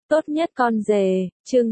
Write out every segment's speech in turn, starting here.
Tốt nhất con rể, chương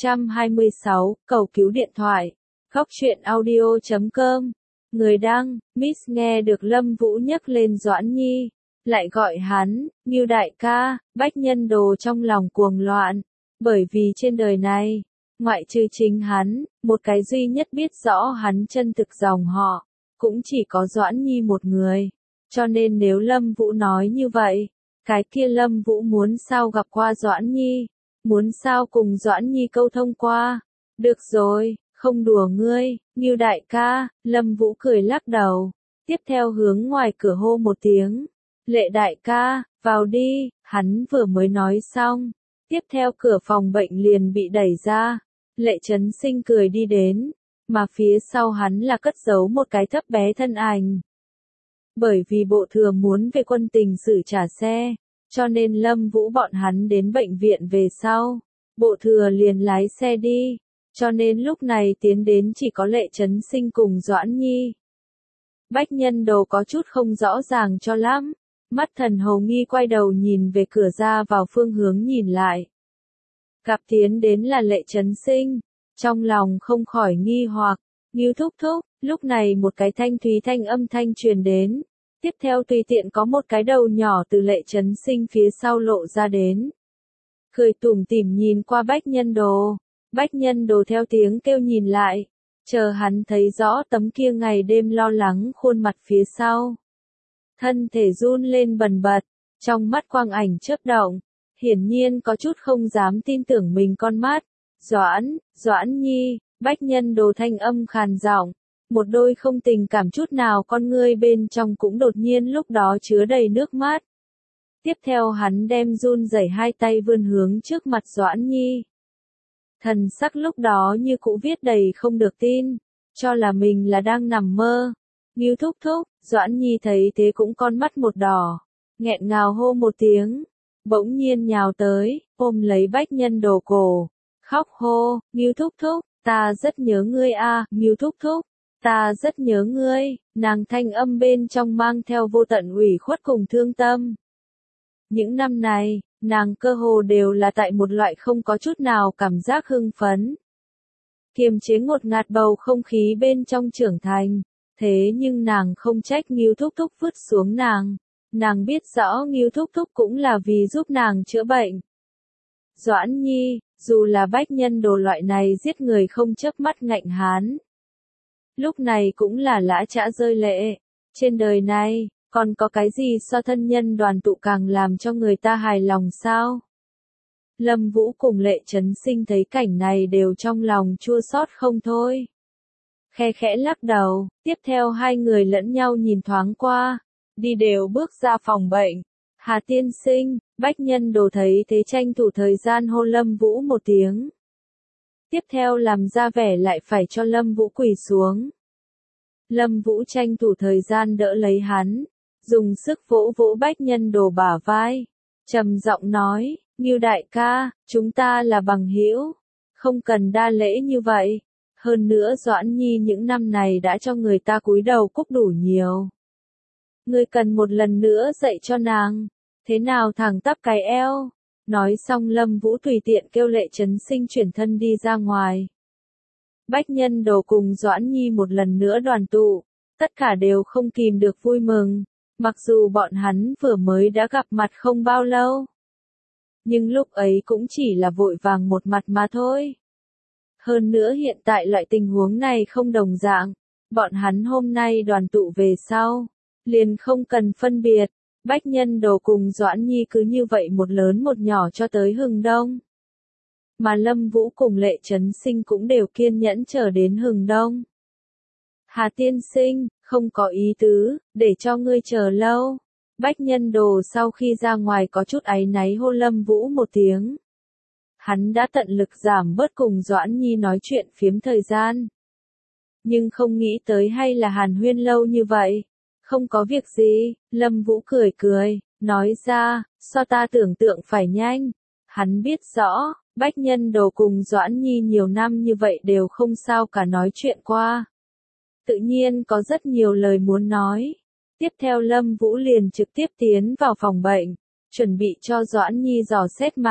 626, cầu cứu điện thoại. Góc truyện audio.com. Người đăng, Miss nghe được Lâm Vũ nhắc lên Doãn Nhi, lại gọi hắn, Ngưu đại ca, Bách Nhân Đồ trong lòng cuồng loạn, bởi vì trên đời này, ngoại trừ chính hắn, một cái duy nhất biết rõ hắn chân thực dòng họ, cũng chỉ có Doãn Nhi một người. Cho nên nếu Lâm Vũ nói như vậy, cái kia Lâm Vũ muốn sao gặp qua Doãn Nhi, muốn sao cùng Doãn Nhi câu thông qua. Được rồi, không đùa ngươi, Ngưu đại ca, Lâm Vũ cười lắc đầu, tiếp theo hướng ngoài cửa hô một tiếng. Lệ đại ca, vào đi, hắn vừa mới nói xong. Tiếp theo cửa phòng bệnh liền bị đẩy ra. Lệ Trấn Sinh cười đi đến, mà phía sau hắn là cất giấu một cái thấp bé thân ảnh. Bởi vì bộ thừa muốn về quân tình xử trả xe, cho nên Lâm Vũ bọn hắn đến bệnh viện về sau. Bộ thừa liền lái xe đi, cho nên lúc này tiến đến chỉ có Lệ Trấn Sinh cùng Doãn Nhi. Bách Nhân Đồ có chút không rõ ràng cho lắm, mắt thần hầu nghi quay đầu nhìn về cửa ra vào phương hướng nhìn lại. Gặp tiến đến là Lệ Trấn Sinh, trong lòng không khỏi nghi hoặc, Ngưu thúc thúc, lúc này một cái thanh thúy thanh âm thanh truyền đến, tiếp theo tùy tiện có một cái đầu nhỏ từ Lệ Trấn Sinh phía sau lộ ra đến. Cười tủm tỉm nhìn qua Bách Nhân Đồ theo tiếng kêu nhìn lại, chờ hắn thấy rõ tấm kia ngày đêm lo lắng khuôn mặt phía sau. Thân thể run lên bần bật, trong mắt quang ảnh chớp động, hiển nhiên có chút không dám tin tưởng mình con mắt. Doãn Nhi, Bách Nhân Đồ thanh âm khàn giọng, một đôi không tình cảm chút nào con ngươi bên trong cũng đột nhiên lúc đó chứa đầy nước mắt. Tiếp theo hắn đem run rẩy hai tay vươn hướng trước mặt Doãn Nhi. Thần sắc lúc đó như cũ viết đầy không được tin, cho là mình là đang nằm mơ. Ngưu thúc thúc, Doãn Nhi thấy thế cũng con mắt một đỏ, nghẹn ngào hô một tiếng, bỗng nhiên nhào tới, ôm lấy Bách Nhân Đồ cổ, khóc hô, Ngưu thúc thúc, ta rất nhớ ngươi a, Ngưu thúc thúc, ta rất nhớ ngươi, nàng thanh âm bên trong mang theo vô tận ủy khuất cùng thương tâm. Những năm này, nàng cơ hồ đều là tại một loại không có chút nào cảm giác hưng phấn, kiềm chế ngột ngạt bầu không khí bên trong trưởng thành. Thế nhưng nàng không trách Ngưu thúc thúc vứt xuống nàng biết rõ Ngưu thúc thúc cũng là vì giúp nàng chữa bệnh. Doãn Nhi, dù là Bách Nhân Đồ loại này giết người không chớp mắt ngạnh hán, lúc này cũng là lã chã rơi lệ. Trên đời này, còn có cái gì so thân nhân đoàn tụ càng làm cho người ta hài lòng sao? Lâm Vũ cùng Lệ Trấn Sinh thấy cảnh này đều trong lòng chua xót không thôi. Khe khẽ lắc đầu, tiếp theo hai người lẫn nhau nhìn thoáng qua, đi đều bước ra phòng bệnh. Hà tiên sinh, Bách Nhân Đồ thấy thế tranh thủ thời gian hô Lâm Vũ một tiếng. Tiếp theo làm ra vẻ lại phải cho Lâm Vũ quỳ xuống. Lâm Vũ tranh thủ thời gian đỡ lấy hắn, dùng sức vỗ vỗ Bách Nhân Đồ bả vai, trầm giọng nói, Ngưu đại ca, chúng ta là bằng hữu, không cần đa lễ như vậy. Hơn nữa Doãn Nhi những năm này đã cho người ta cúi đầu cúc đủ nhiều. Ngươi cần một lần nữa dạy cho nàng, thế nào thẳng tắp cái eo. Nói xong Lâm Vũ tùy tiện kêu Lệ Trấn Sinh chuyển thân đi ra ngoài. Bách Nhân Đồ cùng Doãn Nhi một lần nữa đoàn tụ, tất cả đều không kìm được vui mừng, mặc dù bọn hắn vừa mới đã gặp mặt không bao lâu. Nhưng lúc ấy cũng chỉ là vội vàng một mặt mà thôi. Hơn nữa hiện tại loại tình huống này không đồng dạng, bọn hắn hôm nay đoàn tụ về sau, liền không cần phân biệt, Bách Nhân Đồ cùng Doãn Nhi cứ như vậy một lớn một nhỏ cho tới hừng đông. Mà Lâm Vũ cùng Lệ Trấn Sinh cũng đều kiên nhẫn chờ đến hừng đông. Hà tiên sinh, không có ý tứ, để cho ngươi chờ lâu. Bách Nhân Đồ sau khi ra ngoài có chút áy náy hô Lâm Vũ một tiếng. Hắn đã tận lực giảm bớt cùng Doãn Nhi nói chuyện phiếm thời gian. Nhưng không nghĩ tới hay là hàn huyên lâu như vậy. Không có việc gì, Lâm Vũ cười cười, nói ra, so ta tưởng tượng phải nhanh. Hắn biết rõ, Bách Nhân Đồ cùng Doãn Nhi nhiều năm như vậy đều không sao cả nói chuyện qua. Tự nhiên có rất nhiều lời muốn nói. Tiếp theo Lâm Vũ liền trực tiếp tiến vào phòng bệnh, chuẩn bị cho Doãn Nhi dò xét mạch.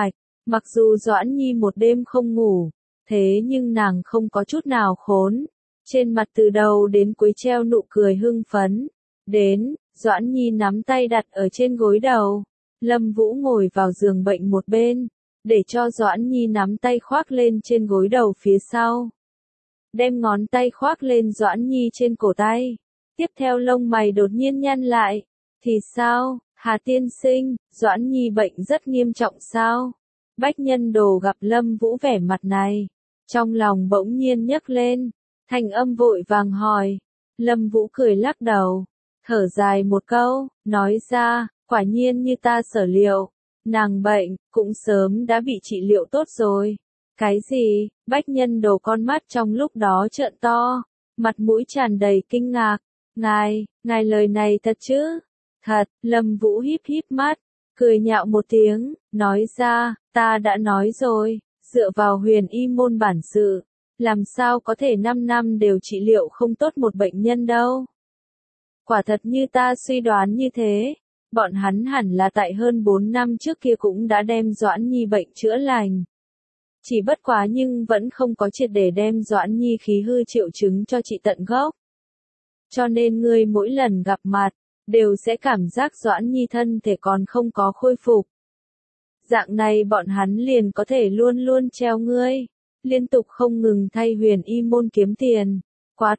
Mặc dù Doãn Nhi một đêm không ngủ, thế nhưng nàng không có chút nào khốn. Trên mặt từ đầu đến cuối treo nụ cười hưng phấn. Đến, Doãn Nhi nắm tay đặt ở trên gối đầu. Lâm Vũ ngồi vào giường bệnh một bên, để cho Doãn Nhi nắm tay khoác lên trên gối đầu phía sau. Đem ngón tay khoác lên Doãn Nhi trên cổ tay. Tiếp theo lông mày đột nhiên nhăn lại. Thì sao, Hà tiên sinh, Doãn Nhi bệnh rất nghiêm trọng sao? Bách Nhân Đồ gặp Lâm Vũ vẻ mặt này, trong lòng bỗng nhiên nhấc lên, thanh âm vội vàng hỏi. Lâm Vũ cười lắc đầu, thở dài một câu, nói ra, quả nhiên như ta sở liệu, nàng bệnh, cũng sớm đã bị trị liệu tốt rồi. Cái gì? Bách Nhân Đồ con mắt trong lúc đó trợn to, mặt mũi tràn đầy kinh ngạc. Ngài lời này thật chứ? Thật, Lâm Vũ híp híp mắt, cười nhạo một tiếng, nói ra, ta đã nói rồi, dựa vào Huyền Y môn bản sự, làm sao có thể 5 năm đều trị liệu không tốt một bệnh nhân đâu. Quả thật như ta suy đoán như thế, bọn hắn hẳn là tại hơn 4 năm trước kia cũng đã đem Doãn Nhi bệnh chữa lành. Chỉ bất quá nhưng vẫn không có triệt để đem Doãn Nhi khí hư triệu chứng cho trị tận gốc. Cho nên ngươi mỗi lần gặp mặt, đều sẽ cảm giác Doãn Nhi thân thể còn không có khôi phục. Dạng này bọn hắn liền có thể luôn luôn treo ngươi, liên tục không ngừng thay Huyền Y môn kiếm tiền. Quá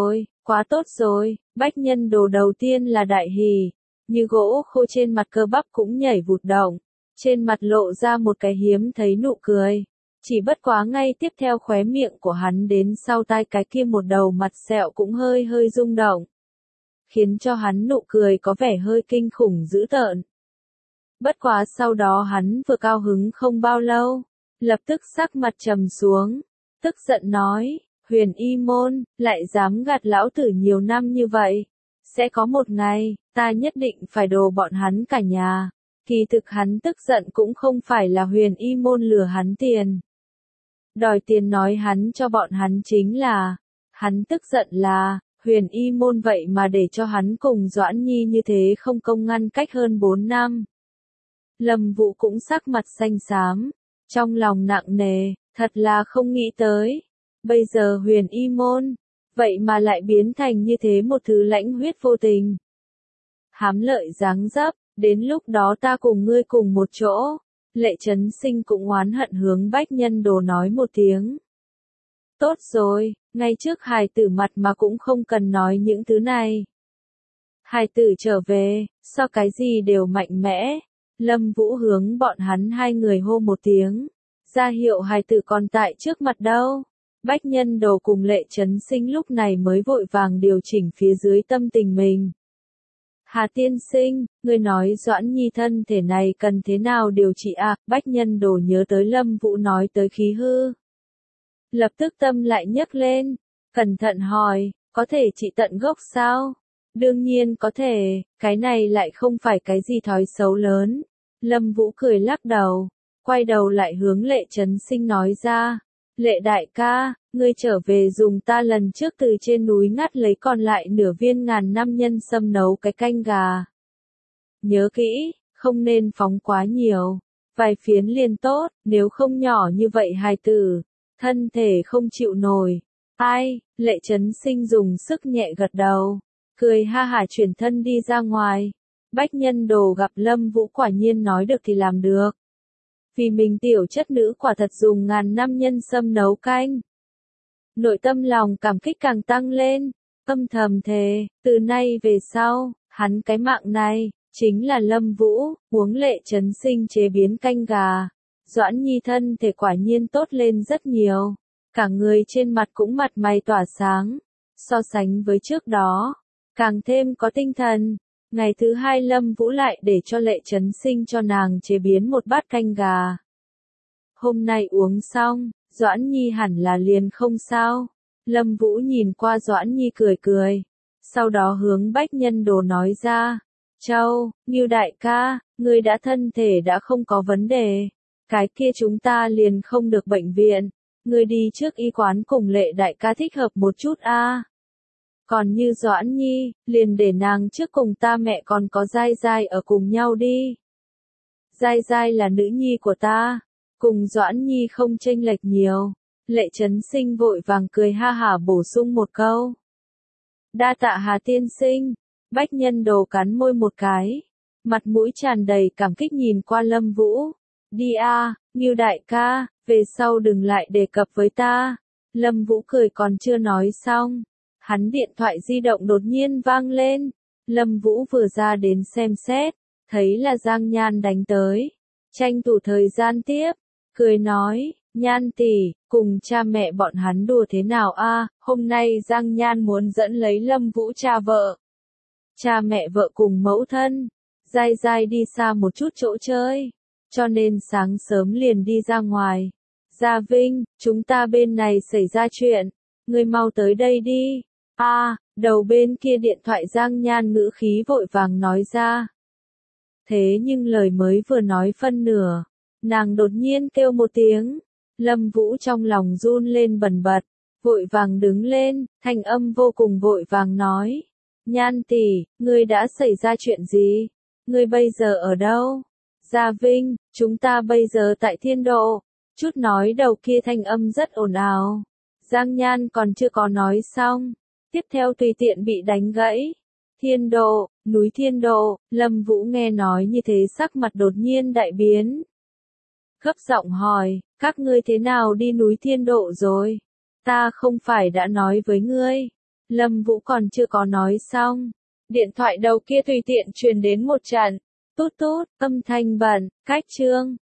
tốt rồi, Bách Nhân Đồ đầu tiên là đại hỉ, như gỗ khô trên mặt cơ bắp cũng nhảy vụt động, trên mặt lộ ra một cái hiếm thấy nụ cười. Chỉ bất quá ngay tiếp theo khóe miệng của hắn đến sau tai cái kia một đầu mặt sẹo cũng hơi hơi rung động, khiến cho hắn nụ cười có vẻ hơi kinh khủng dữ tợn. Bất quá sau đó hắn vừa cao hứng không bao lâu, lập tức sắc mặt trầm xuống, tức giận nói, Huyền Y môn, lại dám gạt lão tử nhiều năm như vậy. Sẽ có một ngày, ta nhất định phải đồ bọn hắn cả nhà. Kỳ thực hắn tức giận cũng không phải là Huyền Y môn lừa hắn tiền. Đòi tiền nói hắn cho bọn hắn chính là, hắn tức giận là, Huyền Y môn vậy mà để cho hắn cùng Doãn Nhi như thế không công ngăn cách hơn 4 năm. Lâm Vũ cũng sắc mặt xanh xám, trong lòng nặng nề, thật là không nghĩ tới. Bây giờ Huyền Y môn, vậy mà lại biến thành như thế một thứ lãnh huyết vô tình. Hám lợi giáng dấp, đến lúc đó ta cùng ngươi cùng một chỗ. Lệ Chấn Sinh cũng oán hận hướng Bách Nhân Đồ nói một tiếng. Tốt rồi, ngay trước hài tử mặt mà cũng không cần nói những thứ này. Hài tử trở về, so cái gì đều mạnh mẽ. Lâm Vũ hướng bọn hắn hai người hô một tiếng, ra hiệu hài tử còn tại trước mặt đâu. Bách Nhân Đồ cùng Lệ Chấn Sinh lúc này mới vội vàng điều chỉnh phía dưới tâm tình mình. Hà tiên sinh, ngươi nói Doãn Nhi thân thể này cần thế nào điều trị à? Bách Nhân Đồ nhớ tới Lâm Vũ nói tới khí hư. Lập tức tâm lại nhấc lên, cẩn thận hỏi, có thể trị tận gốc sao? Đương nhiên có thể, cái này lại không phải cái gì thói xấu lớn. Lâm Vũ cười lắc đầu, quay đầu lại hướng Lệ Chấn Sinh nói ra, Lệ đại ca, ngươi trở về dùng ta lần trước từ trên núi ngắt lấy còn lại nửa viên ngàn năm nhân sâm nấu cái canh gà. Nhớ kỹ, không nên phóng quá nhiều, vài phiến liền tốt, nếu không nhỏ như vậy hài tử, thân thể không chịu nổi. Ai, Lệ Chấn Sinh dùng sức nhẹ gật đầu, cười ha hả chuyển thân đi ra ngoài. Bách Nhân Đồ gặp Lâm Vũ quả nhiên nói được thì làm được. Vì mình tiểu chất nữ quả thật dùng ngàn năm nhân sâm nấu canh. Nội tâm lòng cảm kích càng tăng lên, âm thầm thề, từ nay về sau, hắn cái mạng này, chính là Lâm Vũ, huống Lệ Chấn Sinh chế biến canh gà. Doãn Nhi thân thể quả nhiên tốt lên rất nhiều, cả người trên mặt cũng mặt mày tỏa sáng, so sánh với trước đó, càng thêm có tinh thần. Ngày thứ hai Lâm Vũ lại để cho Lệ Chấn Sinh cho nàng chế biến một bát canh gà. Hôm nay uống xong, Doãn Nhi hẳn là liền không sao. Lâm Vũ nhìn qua Doãn Nhi cười cười, sau đó hướng Bách Nhân Đồ nói ra, Châu, Ngưu đại ca, ngươi đã thân thể đã không có vấn đề, cái kia chúng ta liền không được bệnh viện, ngươi đi trước y quán cùng Lệ đại ca thích hợp một chút a. Còn như Doãn Nhi, liền để nàng trước cùng ta mẹ còn có Giai Giai ở cùng nhau đi. Giai Giai là nữ nhi của ta, cùng Doãn Nhi không chênh lệch nhiều. Lệ Chấn Sinh vội vàng cười ha hả bổ sung một câu. Đa tạ Hà tiên sinh. Bách Nhân Đồ cắn môi một cái, mặt mũi tràn đầy cảm kích nhìn qua Lâm Vũ. Đi a, Ngưu đại ca, về sau đừng lại đề cập với ta. Lâm Vũ cười còn chưa nói xong, hắn điện thoại di động đột nhiên vang lên. Lâm Vũ vừa ra đến xem xét, thấy là Giang Nhan đánh tới, tranh thủ thời gian tiếp, cười nói, Nhan tỷ, cùng cha mẹ bọn hắn đùa thế nào a? Hôm nay Giang Nhan muốn dẫn lấy Lâm Vũ cha vợ. Cha mẹ vợ cùng mẫu thân, dai dai đi xa một chút chỗ chơi, cho nên sáng sớm liền đi ra ngoài. Gia Vinh, chúng ta bên này xảy ra chuyện, ngươi mau tới đây đi. Đầu bên kia điện thoại Giang Nhan ngữ khí vội vàng nói ra. Thế nhưng lời mới vừa nói phân nửa, nàng đột nhiên kêu một tiếng. Lâm Vũ trong lòng run lên bần bật, vội vàng đứng lên, thanh âm vô cùng vội vàng nói. Nhan tỷ, ngươi đã xảy ra chuyện gì? Ngươi bây giờ ở đâu? Gia Vinh, chúng ta bây giờ tại Thiên Độ. Chút nói đầu kia thanh âm rất ồn ào. Giang Nhan còn chưa có nói xong, tiếp theo tùy tiện bị đánh gãy. Thiên Độ, núi Thiên Độ. Lâm Vũ nghe nói như thế sắc mặt đột nhiên đại biến. Gấp giọng hỏi, các ngươi thế nào đi núi Thiên Độ rồi? Ta không phải đã nói với ngươi. Lâm Vũ còn chưa có nói xong, điện thoại đầu kia tùy tiện truyền đến một trận tút tút, âm thanh bẩn, cách chương.